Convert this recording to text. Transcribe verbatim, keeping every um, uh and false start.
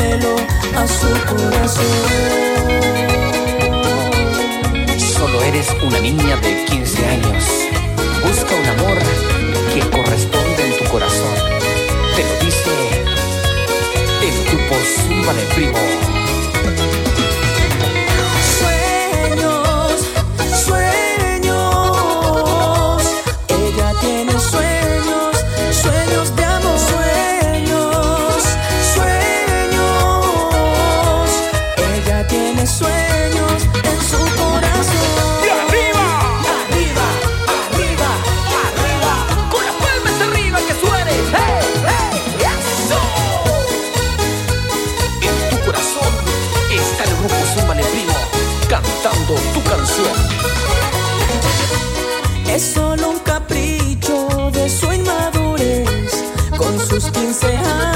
cielo a su corazón. Solo eres una niña de quince años. Busca un amor que corresponde en tu corazón. Te lo dice el grupo Zúmbale Primo. Sueños, sueños. Ella tiene sueños, sueños de amor. Sueños, sueños. Ella tiene sueños en su corazón. ¡Y arriba! Arriba, arriba, arriba. Con las palmas arriba que suene. ¡Hey, hey! ¡Eso! En tu corazón está el grupo Zúmbale Primo cantando tu canción. Es solo un capricho de su inmadurez. Con sus quince años